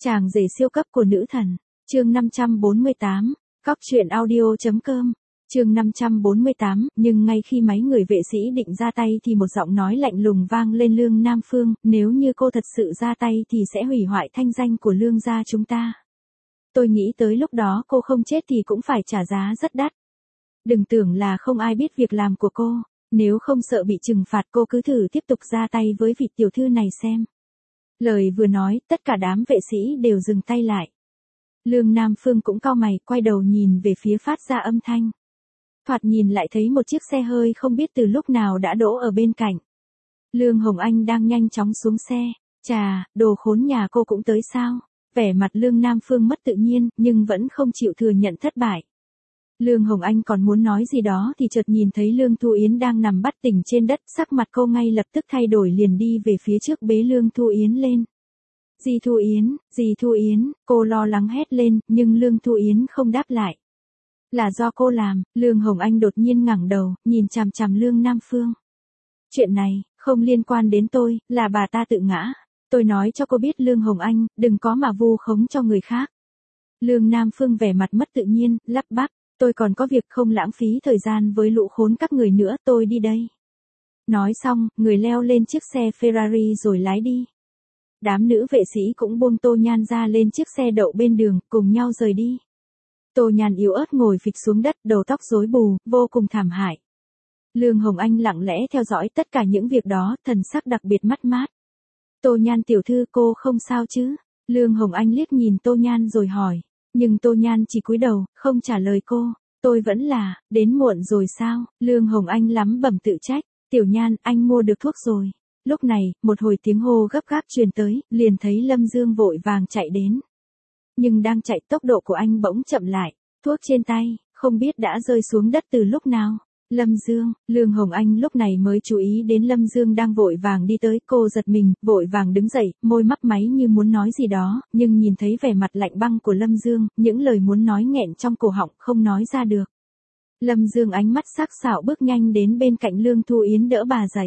Chàng rể siêu cấp của nữ thần. Chương 548. Cóc truyện audio.com. Chương 548, nhưng ngay khi mấy người vệ sĩ định ra tay thì một giọng nói lạnh lùng vang lên Lương Nam Phương, nếu như cô thật sự ra tay thì sẽ hủy hoại thanh danh của Lương gia chúng ta. Tôi nghĩ tới lúc đó cô không chết thì cũng phải trả giá rất đắt. Đừng tưởng là không ai biết việc làm của cô, nếu không sợ bị trừng phạt cô cứ thử tiếp tục ra tay với vị tiểu thư này xem. Lời vừa nói, tất cả đám vệ sĩ đều dừng tay lại. Lương Nam Phương cũng cau mày, quay đầu nhìn về phía phát ra âm thanh. Thoạt nhìn lại thấy một chiếc xe hơi không biết từ lúc nào đã đỗ ở bên cạnh. Lương Hồng Anh đang nhanh chóng xuống xe. Chà, đồ khốn nhà cô cũng tới sao? Vẻ mặt Lương Nam Phương mất tự nhiên, nhưng vẫn không chịu thừa nhận thất bại. Lương Hồng Anh còn muốn nói gì đó thì chợt nhìn thấy Lương Thu Yến đang nằm bất tỉnh trên đất, sắc mặt cô ngay lập tức thay đổi, liền đi về phía trước bế Lương Thu Yến lên. Dì Thu Yến, cô lo lắng hét lên, nhưng Lương Thu Yến không đáp lại. Là do cô làm. Lương Hồng Anh đột nhiên ngẩng đầu, nhìn chằm chằm Lương Nam Phương. Chuyện này, không liên quan đến tôi, là bà ta tự ngã. Tôi nói cho cô biết Lương Hồng Anh, đừng có mà vu khống cho người khác. Lương Nam Phương vẻ mặt mất tự nhiên, lắp bắp, tôi còn có việc không lãng phí thời gian với lũ khốn các người nữa, tôi đi đây. Nói xong, người leo lên chiếc xe Ferrari rồi lái đi. Đám nữ vệ sĩ cũng buông Tô Nhan ra lên chiếc xe đậu bên đường, cùng nhau rời đi. Tô Nhan yếu ớt ngồi phịch xuống đất, đầu tóc rối bù, vô cùng thảm hại. Lương Hồng Anh lặng lẽ theo dõi tất cả những việc đó, thần sắc đặc biệt mất mát. Tô Nhan tiểu thư, cô không sao chứ? Lương Hồng Anh liếc nhìn Tô Nhan rồi hỏi. Nhưng Tô Nhan chỉ cúi đầu, không trả lời cô. Tôi vẫn là, đến muộn rồi sao? Lương Hồng Anh lắm bẩm tự trách. Tiểu Nhan, anh mua được thuốc rồi. Lúc này, một hồi tiếng hô gấp gáp truyền tới, liền thấy Lâm Dương vội vàng chạy đến. Nhưng đang chạy, tốc độ của anh bỗng chậm lại, thuốc trên tay, không biết đã rơi xuống đất từ lúc nào. Lâm Dương, Lương Hồng Anh lúc này mới chú ý đến Lâm Dương đang vội vàng đi tới, cô giật mình, vội vàng đứng dậy, môi mấp máy như muốn nói gì đó, nhưng nhìn thấy vẻ mặt lạnh băng của Lâm Dương, những lời muốn nói nghẹn trong cổ họng không nói ra được. Lâm Dương ánh mắt sắc sảo bước nhanh đến bên cạnh Lương Thu Yến đỡ bà dậy.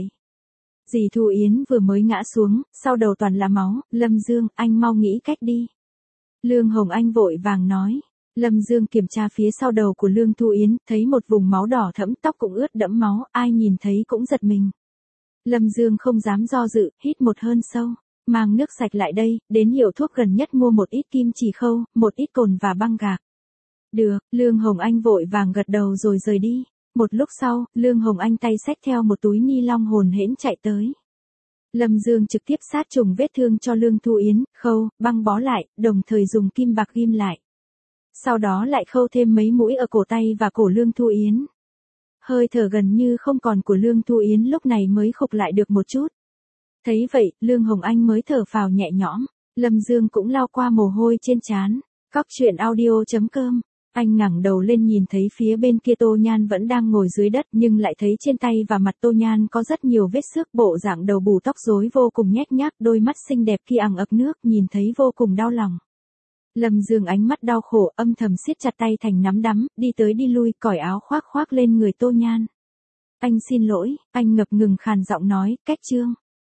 Dì Thu Yến vừa mới ngã xuống, sau đầu toàn là máu, Lâm Dương, anh mau nghĩ cách đi. Lương Hồng Anh vội vàng nói. Lâm Dương kiểm tra phía sau đầu của Lương Thu Yến, thấy một vùng máu đỏ thẫm, tóc cũng ướt đẫm máu, ai nhìn thấy cũng giật mình. Lâm Dương không dám do dự, hít một hơi sâu, mang nước sạch lại đây, đến hiệu thuốc gần nhất mua một ít kim chỉ khâu, một ít cồn và băng gạc. Được, Lương Hồng Anh vội vàng gật đầu rồi rời đi. Một lúc sau, Lương Hồng Anh tay xách theo một túi ni lông hồn hển chạy tới. Lâm Dương trực tiếp sát trùng vết thương cho Lương Thu Yến, khâu, băng bó lại, đồng thời dùng kim bạc ghim lại. Sau đó lại khâu thêm mấy mũi ở cổ tay và cổ Lương Thu Yến. Hơi thở gần như không còn của Lương Thu Yến lúc này mới khục lại được một chút. Thấy vậy, Lương Hồng Anh mới thở phào nhẹ nhõm. Lâm Dương cũng lau qua mồ hôi trên trán. Cóc truyện audio.com. Anh ngẩng đầu lên nhìn thấy phía bên kia Tô Nhan vẫn đang ngồi dưới đất, nhưng lại thấy trên tay và mặt Tô Nhan có rất nhiều vết xước, bộ dạng đầu bù tóc rối vô cùng nhếch nhác, đôi mắt xinh đẹp kia ằng ực nước, nhìn thấy vô cùng đau lòng. Lâm Dương ánh mắt đau khổ, âm thầm siết chặt tay thành nắm đấm, đi tới đi lui, cởi áo khoác lên người Tô Nhan. Anh xin lỗi, anh ngập ngừng khàn giọng nói, cách Trương.